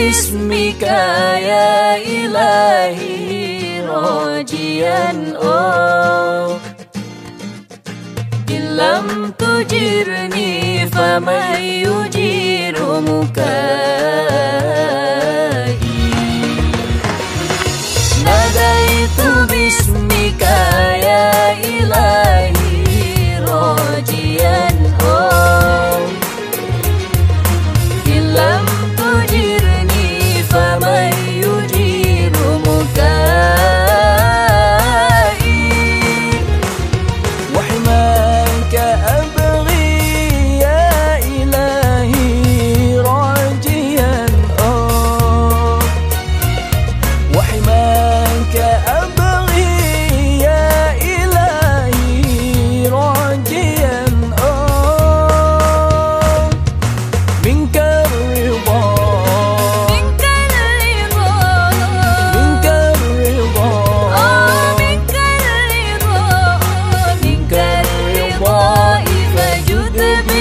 باسمك يا إلهي راجيا إن لم تجرني فمن يجير مكائي ناديت باسمك يا إلهي راجيا إن لم تجرني فمن يجير مكائي وحماك أبغي يا إلهي راجيا وحماك أبغي يا إلهي راجيا منك الرضا منك الرضا منك الرضا فجد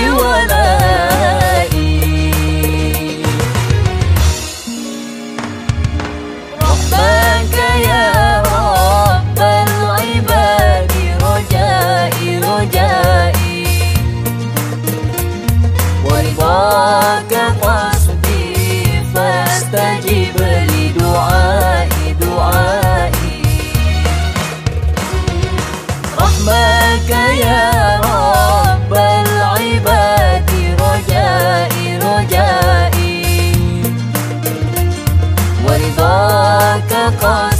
بولائي ربك يا رب العباد رجائي رجائي ورضاك قصدي فاستجب لدعائي دعائي رحمك يا رب العباد رجائي رجائي ورضاك قصدي